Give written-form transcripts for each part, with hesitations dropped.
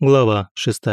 Глава 6.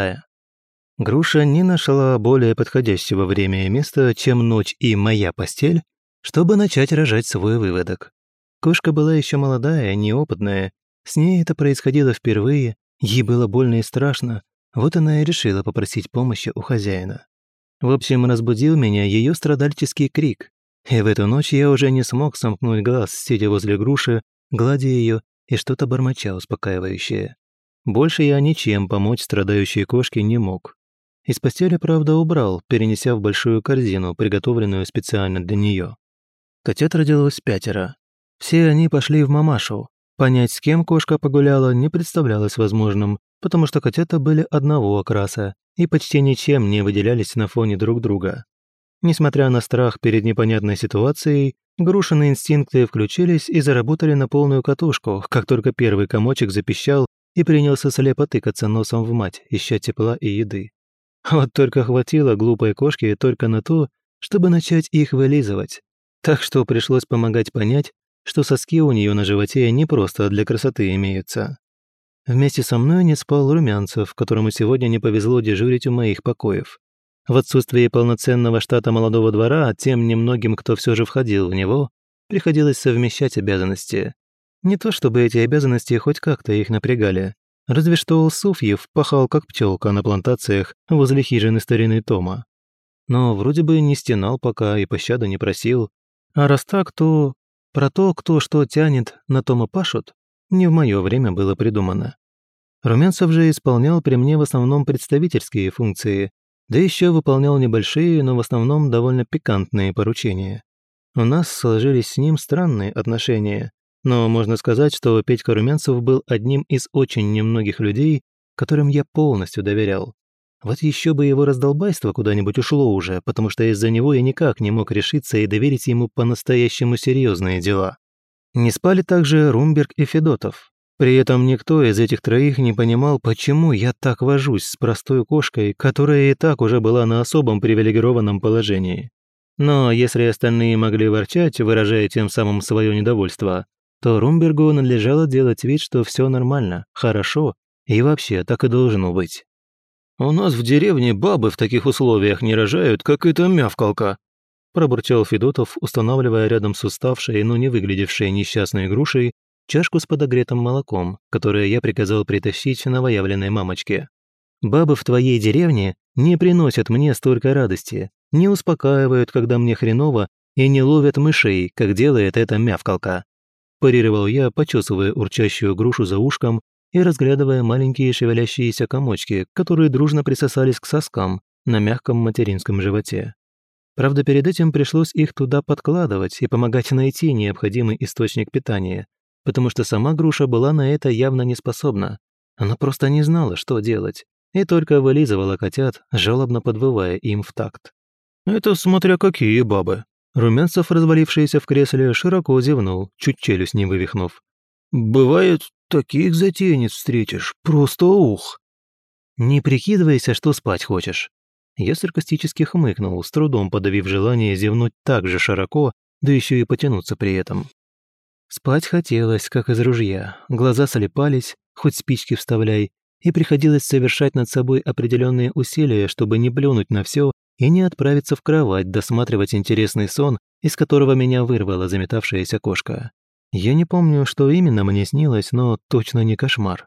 Груша не нашла более подходящего времени и места, чем ночь и моя постель, чтобы начать рожать свой выводок. Кошка была еще молодая, неопытная, с ней это происходило впервые, ей было больно и страшно, вот она и решила попросить помощи у хозяина. В общем, разбудил меня ее страдальческий крик, и в эту ночь я уже не смог сомкнуть глаз, сидя возле груши, гладя ее и что-то бормоча успокаивающее. Больше я ничем помочь страдающей кошке не мог. Из постели, правда, убрал, перенеся в большую корзину, приготовленную специально для нее. Котят родилось 5. Все они пошли в мамашу. Понять, с кем кошка погуляла, не представлялось возможным, потому что котята были одного окраса и почти ничем не выделялись на фоне друг друга. Несмотря на страх перед непонятной ситуацией, грушиные инстинкты включились и заработали на полную катушку, как только первый комочек запищал и принялся слепо тыкаться носом в мать, ища тепла и еды. Вот только хватило глупой кошке только на то, чтобы начать их вылизывать. Так что пришлось помогать понять, что соски у нее на животе не просто для красоты имеются. Вместе со мной не спал Румянцев, которому сегодня не повезло дежурить у моих покоев. В отсутствие полноценного штата молодого двора, тем немногим, кто все же входил в него, приходилось совмещать обязанности. Не то чтобы эти обязанности хоть как-то их напрягали. Разве что Суфьев пахал как пчелка на плантациях возле хижины старины Тома. Но вроде бы не стенал пока и пощады не просил. А раз так, то про то, кто что тянет, на Тома пашут, не в мое время было придумано. Румянцев же исполнял при мне в основном представительские функции, да еще выполнял небольшие, но в основном довольно пикантные поручения. У нас сложились с ним странные отношения. Но можно сказать, что Петька Румянцев был одним из очень немногих людей, которым я полностью доверял. Вот еще бы его раздолбайство куда-нибудь ушло уже, потому что из-за него я никак не мог решиться и доверить ему по-настоящему серьезные дела. Не спали также Румберг и Федотов. При этом никто из этих троих не понимал, почему я так вожусь с простой кошкой, которая и так уже была на особом привилегированном положении. Но если остальные могли ворчать, выражая тем самым свое недовольство, то Румбергу надлежало делать вид, что все нормально, хорошо и вообще так и должно быть. «У нас в деревне бабы в таких условиях не рожают, как эта мявкалка», пробурчал Федотов, устанавливая рядом с уставшей, но не выглядевшей несчастной грушей чашку с подогретым молоком, которое я приказал притащить новоявленной мамочке. «Бабы в твоей деревне не приносят мне столько радости, не успокаивают, когда мне хреново, и не ловят мышей, как делает эта мявкалка», парировал я, почесывая урчащую грушу за ушком и разглядывая маленькие шевелящиеся комочки, которые дружно присосались к соскам на мягком материнском животе. Правда, перед этим пришлось их туда подкладывать и помогать найти необходимый источник питания, потому что сама груша была на это явно не способна. Она просто не знала, что делать, и только вылизывала котят, жалобно подвывая им в такт. «Это смотря какие бабы». Румянцев, развалившийся в кресле, широко зевнул, чуть челюсть не вывихнув. «Бывает, таких затейниц встретишь, просто ух!» «Не прикидывайся, что спать хочешь». Я саркастически хмыкнул, с трудом подавив желание зевнуть так же широко, да еще и потянуться при этом. Спать хотелось, как из ружья, глаза слепались, хоть спички вставляй, и приходилось совершать над собой определенные усилия, чтобы не плюнуть на все и не отправиться в кровать досматривать интересный сон, из которого меня вырвала заметавшаяся кошка. Я не помню, что именно мне снилось, но точно не кошмар.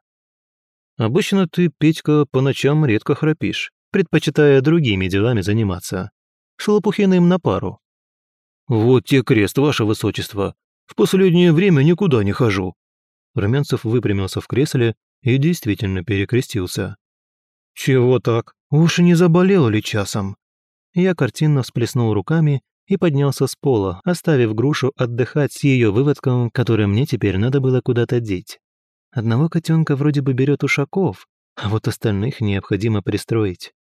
«Обычно ты, Петька, по ночам редко храпишь, предпочитая другими делами заниматься. С Лопухиным на пару». «Вот те крест, ваше высочество. В последнее время никуда не хожу». Румянцев выпрямился в кресле и действительно перекрестился. «Чего так? Уж не заболел ли часом?» Я картинно всплеснул руками и поднялся с пола, оставив грушу отдыхать с ее выводком, который мне теперь надо было куда-то деть. Одного котенка вроде бы берет Ушаков, а вот остальных необходимо пристроить.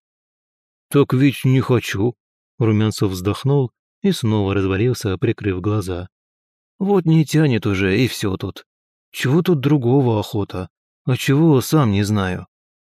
«Так ведь не хочу», — Румянцев вздохнул и снова развалился, прикрыв глаза. «Вот не тянет уже, и все тут. Чего тут другого охота? А чего, сам не знаю».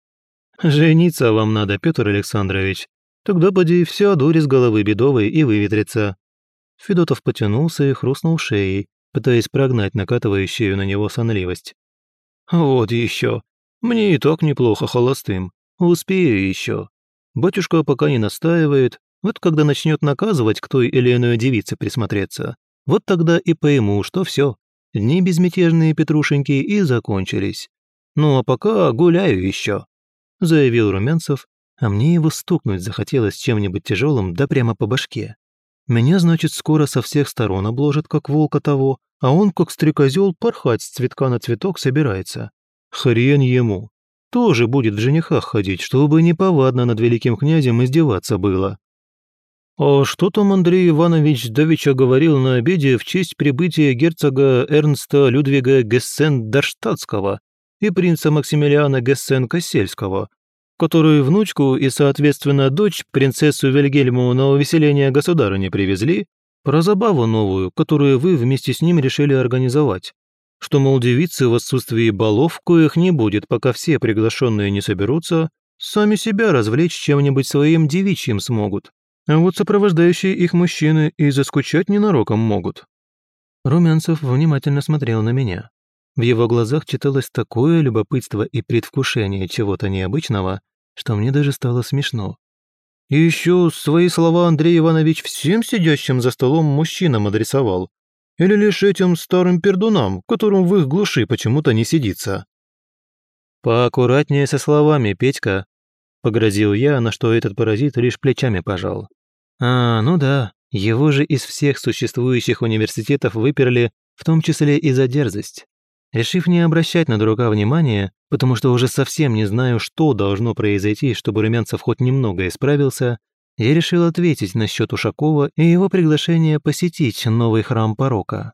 «Жениться вам надо, Петр Александрович. Тогда поди вся дурь из головы бедовой и выветрится». Федотов потянулся и хрустнул шеей, пытаясь прогнать накатывающую на него сонливость. «Вот еще. Мне и так неплохо холостым. Успею еще. Батюшка пока не настаивает, вот когда начнет наказывать к той или иной девице присмотреться, вот тогда и пойму, что все. Дни безмятежные Петрушеньки и закончились. Ну а пока гуляю еще, заявил Румянцев, а мне его стукнуть захотелось чем-нибудь тяжелым, да прямо по башке. Меня, значит, скоро со всех сторон обложит, как волка того, а он, как стрекозел, порхать с цветка на цветок собирается. Хрен ему. Тоже будет в женихах ходить, чтобы неповадно над великим князем издеваться было. А что там Андрей Иванович давеча говорил на обеде в честь прибытия герцога Эрнста Людвига Гессен-Дарштадтского и принца Максимилиана Гессен-Кассельского, которые внучку и, соответственно, дочь принцессу Вильгельму на увеселение государыни привезли, про забаву новую, которую вы вместе с ним решили организовать? Что, мол, девицы в отсутствии балов, коих не будет, пока все приглашенные не соберутся, сами себя развлечь чем-нибудь своим девичьим смогут. А вот сопровождающие их мужчины и заскучать ненароком могут. Румянцев внимательно смотрел на меня. В его глазах читалось такое любопытство и предвкушение чего-то необычного, что мне даже стало смешно. И еще свои слова Андрей Иванович всем сидящим за столом мужчинам адресовал. Или лишь этим старым пердунам, которым в их глуши почему-то не сидится. «Поаккуратнее со словами, Петька», — погрозил я, на что этот паразит лишь плечами пожал. Ну да, его же из всех существующих университетов выперли, в том числе и за дерзость. Решив не обращать на дурака внимания, потому что уже совсем не знаю, что должно произойти, чтобы Румянцев хоть немного исправился, я решил ответить насчет Ушакова и его приглашения посетить новый храм порока.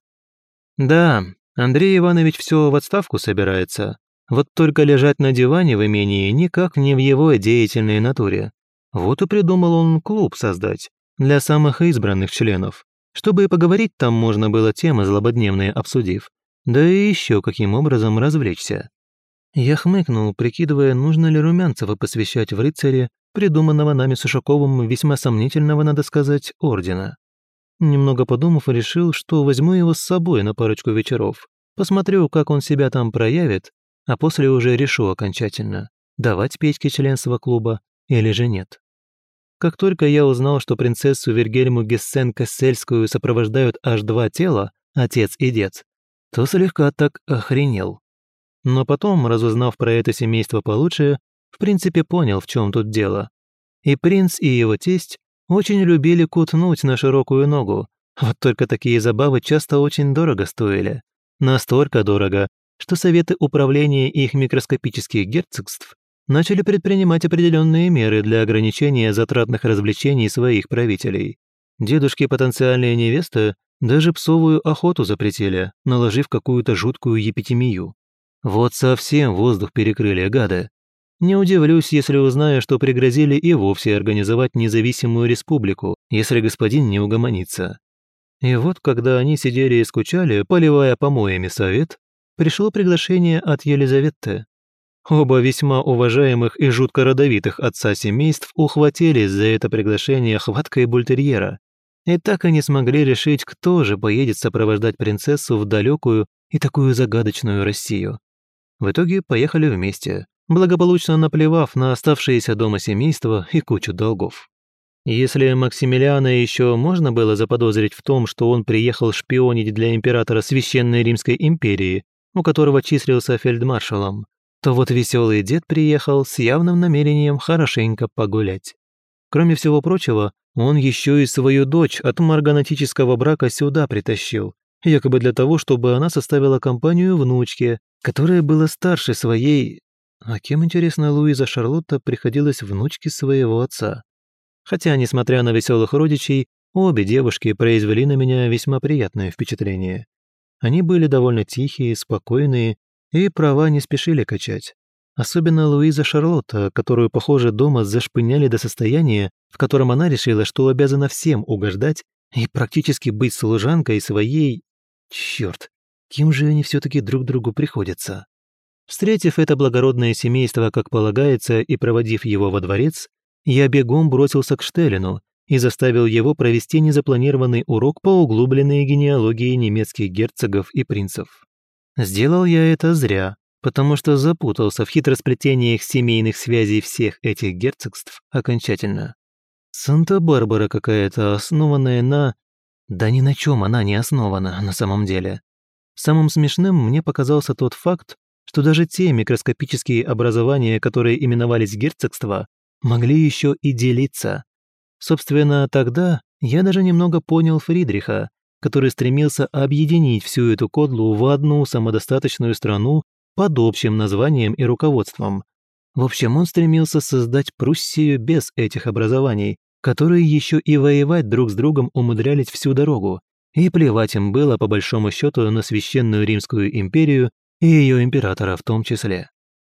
Да, Андрей Иванович все в отставку собирается, вот только лежать на диване в имении никак не в его деятельной натуре. Вот и придумал он клуб создать для самых избранных членов, чтобы и поговорить там можно было темы злободневные обсудив, да и еще каким образом развлечься. Я хмыкнул, прикидывая, нужно ли Румянцева посвящать в рыцаре, придуманного нами с Ушаковым весьма сомнительного, надо сказать, ордена. Немного подумав, решил, что возьму его с собой на парочку вечеров, посмотрю, как он себя там проявит, а после уже решу окончательно, давать Петьке членство клуба или же нет. Как только я узнал, что принцессу Вильгельму Гессен-Кассельскую сопровождают аж два тела, отец и дед, то слегка так охренел. Но потом, разузнав про это семейство получше, в принципе понял, в чем тут дело. И принц, и его тесть очень любили кутнуть на широкую ногу, вот только такие забавы часто очень дорого стоили. Настолько дорого, что советы управления их микроскопических герцогств начали предпринимать определенные меры для ограничения затратных развлечений своих правителей. Дедушки потенциальные невесты даже псовую охоту запретили, наложив какую-то жуткую епитемию. Вот совсем воздух перекрыли, гады. Не удивлюсь, если узнаю, что пригрозили и вовсе организовать независимую республику, если господин не угомонится. И вот, когда они сидели и скучали, поливая помоями совет, пришло приглашение от Елизаветы. Оба весьма уважаемых и жутко родовитых отца семейств ухватились за это приглашение хваткой бультерьера и так и не смогли решить, кто же поедет сопровождать принцессу в далекую и такую загадочную Россию. В итоге поехали вместе, благополучно наплевав на оставшееся дома семейство и кучу долгов. Если Максимилиана еще можно было заподозрить в том, что он приехал шпионить для императора Священной Римской империи, у которого числился фельдмаршалом, то вот веселый дед приехал с явным намерением хорошенько погулять. Кроме всего прочего, он еще и свою дочь от марганатического брака сюда притащил, якобы для того, чтобы она составила компанию внучке, которая была старше своей... А кем, интересно, Луиза Шарлотта приходилась внучке своего отца? Хотя, несмотря на веселых родичей, обе девушки произвели на меня весьма приятное впечатление. Они были довольно тихие, спокойные и права не спешили качать. Особенно Луиза Шарлотта, которую, похоже, дома зашпыняли до состояния, в котором она решила, что обязана всем угождать и практически быть служанкой своей... Черт, кем же они все-таки друг другу приходятся? Встретив это благородное семейство, как полагается, и проводив его во дворец, я бегом бросился к Штеллину и заставил его провести незапланированный урок по углубленной генеалогии немецких герцогов и принцев. Сделал я это зря, потому что запутался в хитросплетениях семейных связей всех этих герцогств окончательно. Санта-Барбара какая-то, основанная на... Да ни на чем она не основана на самом деле. Самым смешным мне показался тот факт, что даже те микроскопические образования, которые именовались герцогства, могли еще и делиться. Собственно, тогда я даже немного понял Фридриха, который стремился объединить всю эту кодлу в одну самодостаточную страну под общим названием и руководством. В общем, он стремился создать Пруссию без этих образований, которые еще и воевать друг с другом умудрялись всю дорогу, и плевать им было по большому счету на Священную Римскую империю и ее императора в том числе.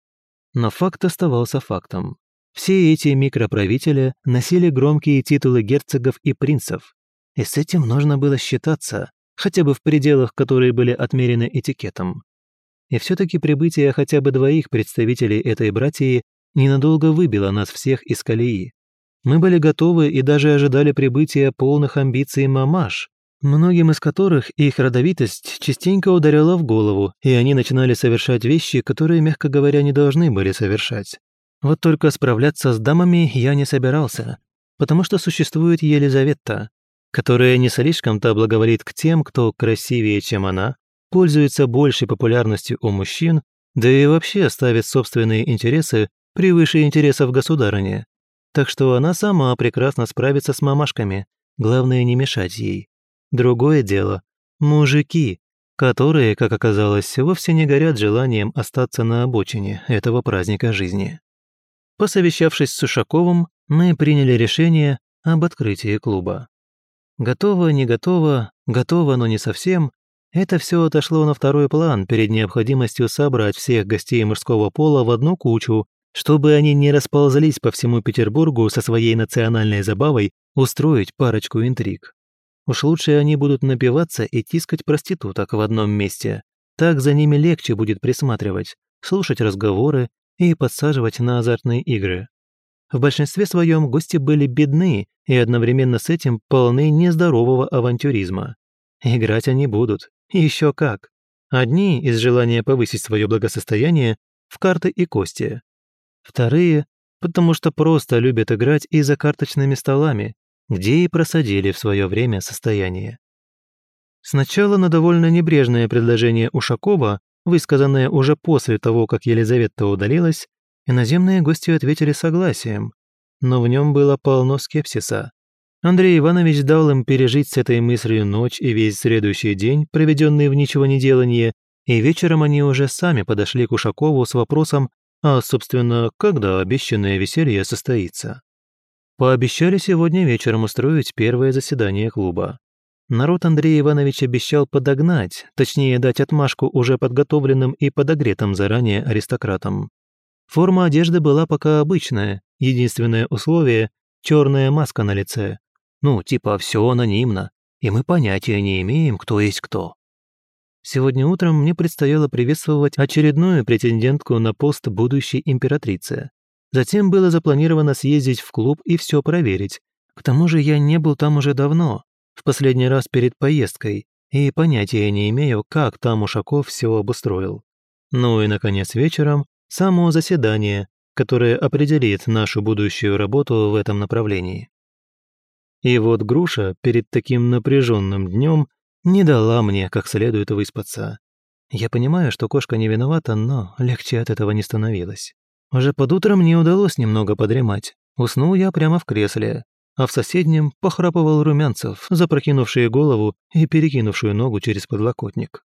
Но факт оставался фактом. Все эти микроправители носили громкие титулы герцогов и принцев, и с этим нужно было считаться, хотя бы в пределах, которые были отмерены этикетом. И все-таки прибытие хотя бы двоих представителей этой братьи ненадолго выбило нас всех из колеи. Мы были готовы и даже ожидали прибытия полных амбиций мамаш, многим из которых их родовитость частенько ударяла в голову, и они начинали совершать вещи, которые, мягко говоря, не должны были совершать. Вот только справляться с дамами я не собирался, потому что существует Елизавета, которая не слишком-то благоволит к тем, кто красивее, чем она, пользуется большей популярностью у мужчин, да и вообще ставит собственные интересы превыше интересов государыни. Так что она сама прекрасно справится с мамашками, главное не мешать ей. Другое дело – мужики, которые, как оказалось, вовсе не горят желанием остаться на обочине этого праздника жизни. Посовещавшись с Ушаковым, мы приняли решение об открытии клуба. Готово, не готово, готово, но не совсем – это все отошло на второй план перед необходимостью собрать всех гостей мужского пола в одну кучу, чтобы они не расползлись по всему Петербургу со своей национальной забавой устроить парочку интриг. Уж лучше они будут напиваться и тискать проституток в одном месте. Так за ними легче будет присматривать, слушать разговоры и подсаживать на азартные игры. В большинстве своем гости были бедны и одновременно с этим полны нездорового авантюризма. Играть они будут, еще как. Одни из желания повысить свое благосостояние в карты и кости. Вторые, потому что просто любят играть и за карточными столами, где и просадили в свое время состояние. Сначала на довольно небрежное предложение Ушакова, высказанное уже после того, как Елизавета удалилась, иноземные гости ответили согласием, но в нем было полно скепсиса. Андрей Иванович дал им пережить с этой мыслью ночь и весь следующий день, проведенный в ничегонеделании, и вечером они уже сами подошли к Ушакову с вопросом, а, собственно, когда обещанное веселье состоится. Пообещали сегодня вечером устроить первое заседание клуба. Народ Андрей Иванович обещал подогнать, точнее дать отмашку уже подготовленным и подогретым заранее аристократам. Форма одежды была пока обычная, единственное условие – черная маска на лице. Ну, типа все анонимно, и мы понятия не имеем, кто есть кто. Сегодня утром мне предстояло приветствовать очередную претендентку на пост будущей императрицы. Затем было запланировано съездить в клуб и все проверить. К тому же я не был там уже давно, в последний раз перед поездкой, и понятия не имею, как там Ушаков все обустроил. Ну и, наконец, вечером само заседание, которое определит нашу будущую работу в этом направлении. И вот Груша перед таким напряженным днем не дала мне как следует выспаться. Я понимаю, что кошка не виновата, но легче от этого не становилось. Уже под утро мне удалось немного подремать. Уснул я прямо в кресле, а в соседнем похрапывал Румянцев, запрокинувший голову и перекинувшую ногу через подлокотник.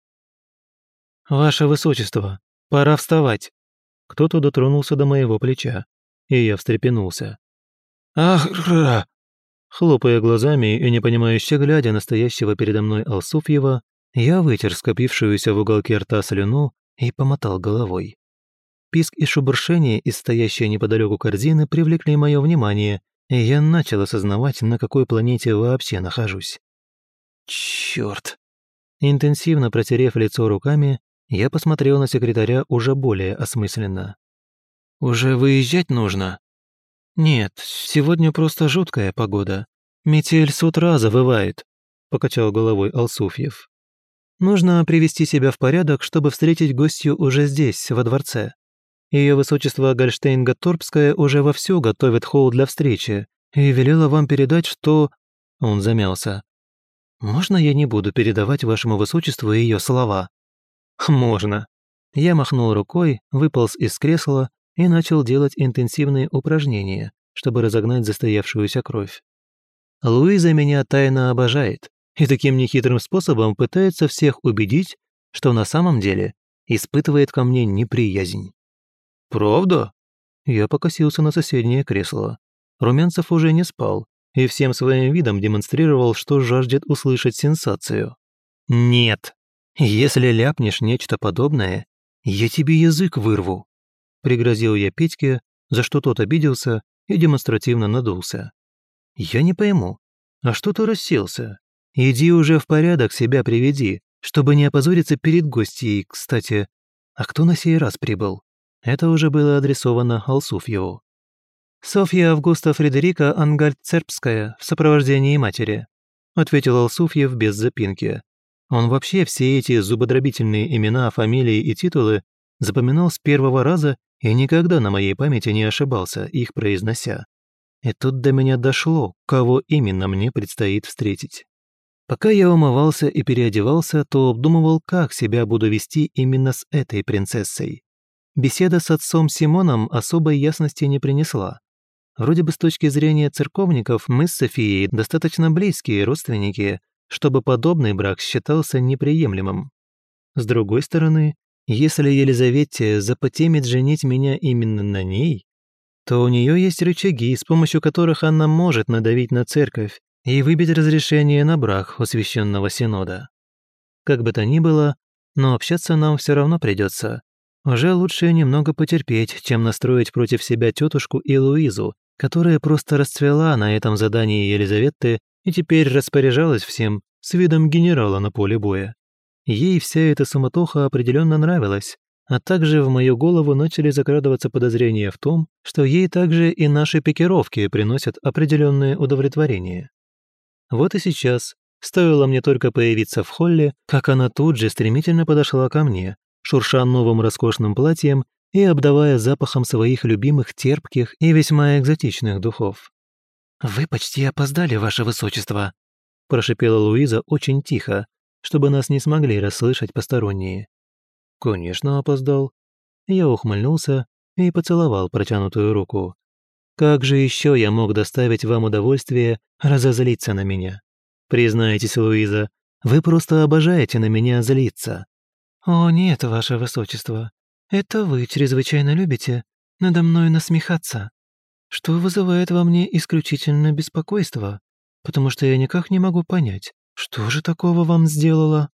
«Ваше Высочество, пора вставать!» Кто-то дотронулся до моего плеча, и я встрепенулся. «Ах-ра!» Хлопая глазами и непонимающе глядя на стоящего передо мной Алсуфьева, я вытер скопившуюся в уголке рта слюну и помотал головой. Писк и шебуршение из стоящей неподалеку корзины привлекли мое внимание, и я начал осознавать, на какой планете вообще нахожусь. Чёрт! Интенсивно протерев лицо руками, я посмотрел на секретаря уже более осмысленно. «Уже выезжать нужно?» «Нет, сегодня просто жуткая погода. Метель с утра завывает», — покачал головой Алсуфьев. Нужно привести себя в порядок, чтобы встретить гостью уже здесь, во дворце. Ее высочество Гольштейн-Гатторпское уже вовсю готовит холл для встречи и велела вам передать, что...» Он замялся. «Можно я не буду передавать вашему высочеству ее слова?» «Можно». Я махнул рукой, выполз из кресла и начал делать интенсивные упражнения, чтобы разогнать застоявшуюся кровь. Луиза меня тайно обожает и таким нехитрым способом пытается всех убедить, что на самом деле испытывает ко мне неприязнь. «Правда?» Я покосился на соседнее кресло. Румянцев уже не спал и всем своим видом демонстрировал, что жаждет услышать сенсацию. «Нет, если ляпнешь нечто подобное, я тебе язык вырву», пригрозил я Петьке, за что тот обиделся и демонстративно надулся. «Я не пойму, а что ты расселся? Иди уже в порядок себя приведи, чтобы не опозориться перед гостьей, кстати. А кто на сей раз прибыл?» Это уже было адресовано Алсуфьеву. «Софья Августа Фредерика Ангальцербская в сопровождении матери», ответил Алсуфьев без запинки. Он вообще все эти зубодробительные имена, фамилии и титулы запоминал с первого раза и никогда на моей памяти не ошибался, их произнося. И тут до меня дошло, кого именно мне предстоит встретить. Пока я умывался и переодевался, то обдумывал, как себя буду вести именно с этой принцессой. Беседа с отцом Симоном особой ясности не принесла. Вроде бы с точки зрения церковников мы с Софией достаточно близкие родственники, чтобы подобный брак считался неприемлемым. С другой стороны, если Елизавете запотемит женить меня именно на ней, то у нее есть рычаги, с помощью которых она может надавить на церковь и выбить разрешение на брак у священного синода. Как бы то ни было, но общаться нам все равно придется. Уже лучше немного потерпеть, чем настроить против себя тетушку и Луизу, которая просто расцвела на этом задании Елизаветы и теперь распоряжалась всем с видом генерала на поле боя. Ей вся эта суматоха определенно нравилась, а также в мою голову начали закрадываться подозрения в том, что ей также и наши пикировки приносят определенное удовлетворение. Вот и сейчас, стоило мне только появиться в холле, как она тут же стремительно подошла ко мне, шурша новым роскошным платьем и обдавая запахом своих любимых терпких и весьма экзотичных духов. «Вы почти опоздали, ваше высочество», – прошипела Луиза очень тихо, чтобы нас не смогли расслышать посторонние. «Конечно, опоздал». Я ухмыльнулся и поцеловал протянутую руку. «Как же еще я мог доставить вам удовольствие разозлиться на меня? Признайтесь, Луиза, вы просто обожаете на меня злиться». «О нет, ваше высочество, это вы чрезвычайно любите надо мной насмехаться, что вызывает во мне исключительно беспокойство, потому что я никак не могу понять, что же такого вам сделала?»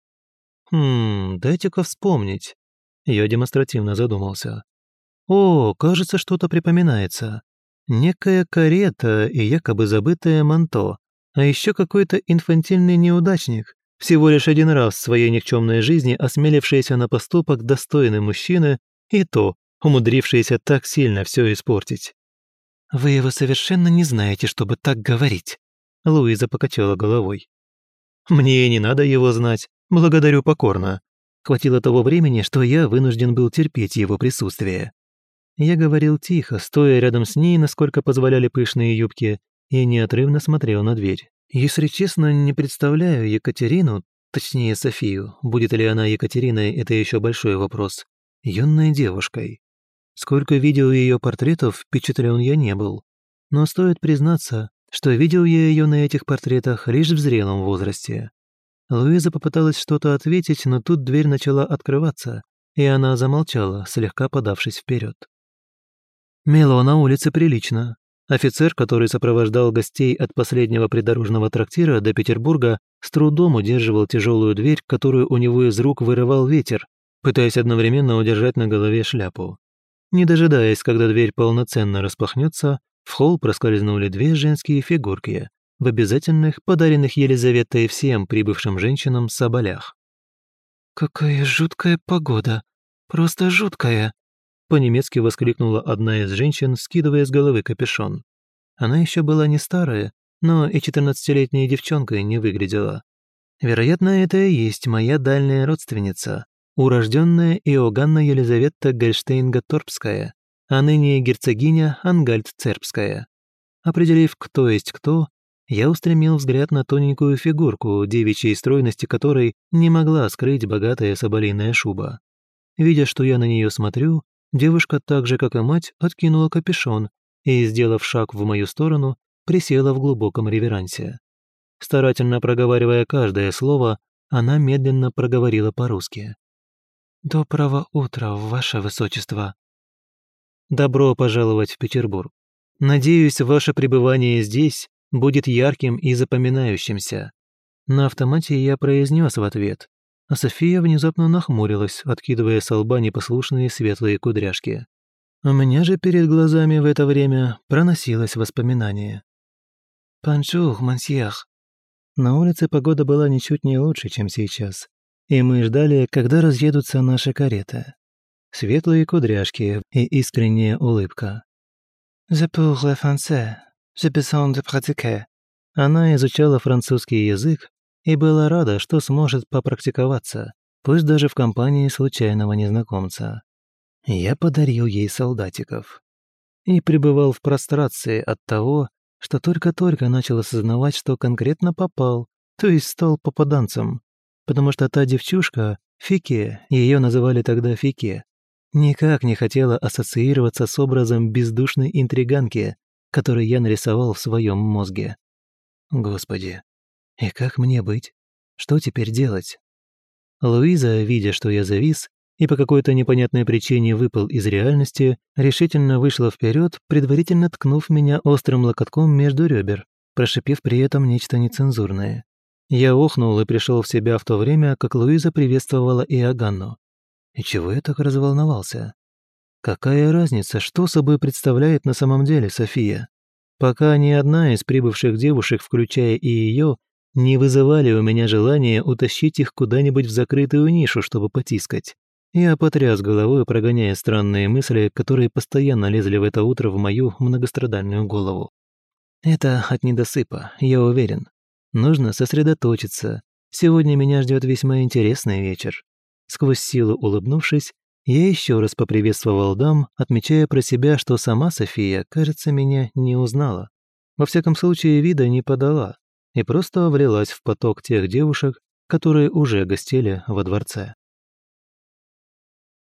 Дайте-ка вспомнить». Я демонстративно задумался. «О, кажется, что-то припоминается. Некая карета и якобы забытое манто, а еще какой-то инфантильный неудачник, всего лишь один раз в своей никчемной жизни осмелившийся на поступок достойный мужчины, и то умудрившийся так сильно все испортить». «Вы его совершенно не знаете, чтобы так говорить», — Луиза покачала головой. «Мне и не надо его знать, благодарю покорно. Хватило того времени, что я вынужден был терпеть его присутствие». Я говорил тихо, стоя рядом с ней, насколько позволяли пышные юбки, и неотрывно смотрел на дверь. Если честно, не представляю Екатерину, точнее Софию, будет ли она Екатериной, это еще большой вопрос, юной девушкой. Сколько видел ее портретов, впечатлен я не был. Но стоит признаться, что видел я ее на этих портретах лишь в зрелом возрасте. Луиза попыталась что-то ответить, но тут дверь начала открываться, и она замолчала, слегка подавшись вперед. Мело на улице прилично. Офицер, который сопровождал гостей от последнего придорожного трактира до Петербурга, с трудом удерживал тяжелую дверь, которую у него из рук вырывал ветер, пытаясь одновременно удержать на голове шляпу. Не дожидаясь, когда дверь полноценно распахнется, в холл проскользнули две женские фигурки в обязательных, подаренных Елизаветой всем прибывшим женщинам соболях. «Какая жуткая погода! Просто жуткая!» По-немецки воскликнула одна из женщин, скидывая с головы капюшон. Она еще была не старая, но и 14-летней девчонкой не выглядела. Вероятно, это и есть моя дальняя родственница, урожденная Иоганна Елизавета Гольштейн-Гатторпская, а ныне герцогиня Ангальд-Цербская. Определив, кто есть кто, я устремил взгляд на тоненькую фигурку, девичьей стройности которой не могла скрыть богатая соболиная шуба. Видя, что я на нее смотрю, девушка так же, как и мать, откинула капюшон и, сделав шаг в мою сторону, присела в глубоком реверансе. Старательно проговаривая каждое слово, она медленно проговорила по-русски. «Доброго утра, ваше высочество!» «Добро пожаловать в Петербург. Надеюсь, ваше пребывание здесь будет ярким и запоминающимся». На автомате я произнес в ответ, а София внезапно нахмурилась, откидывая со лба непослушные светлые кудряшки. У меня же перед глазами в это время проносилось воспоминание. «Бонжур, мансьер». На улице погода была ничуть не лучше, чем сейчас, и мы ждали, когда разъедутся наши кареты. Светлые кудряшки и искренняя улыбка. «Je parle français. J'ai besoin de pratiquer». Она изучала французский язык и была рада, что сможет попрактиковаться, пусть даже в компании случайного незнакомца. Я подарил ей солдатиков. И пребывал в прострации от того, что только-только начал осознавать, что конкретно попал, то есть стал попаданцем, потому что та девчушка, Фике, ее называли тогда Фике, никак не хотела ассоциироваться с образом бездушной интриганки, который я нарисовал в своем мозге. Господи, и как мне быть? Что теперь делать? Луиза, видя, что я завис, и по какой-то непонятной причине выпал из реальности, решительно вышла вперед, предварительно ткнув меня острым локотком между ребер, прошипев при этом нечто нецензурное. Я охнул и пришел в себя в то время, как Луиза приветствовала Иоганну. И чего я так разволновался? Какая разница, что собой представляет на самом деле София? Пока ни одна из прибывших девушек, включая и ее, не вызывали у меня желания утащить их куда-нибудь в закрытую нишу, чтобы потискать. Я потряс головой, прогоняя странные мысли, которые постоянно лезли в это утро в мою многострадальную голову. Это от недосыпа, я уверен. Нужно сосредоточиться. Сегодня меня ждет весьма интересный вечер. Сквозь силу улыбнувшись, я еще раз поприветствовал дам, отмечая про себя, что сама София, кажется, меня не узнала. Во всяком случае, вида не подала и просто влилась в поток тех девушек, которые уже гостили во дворце.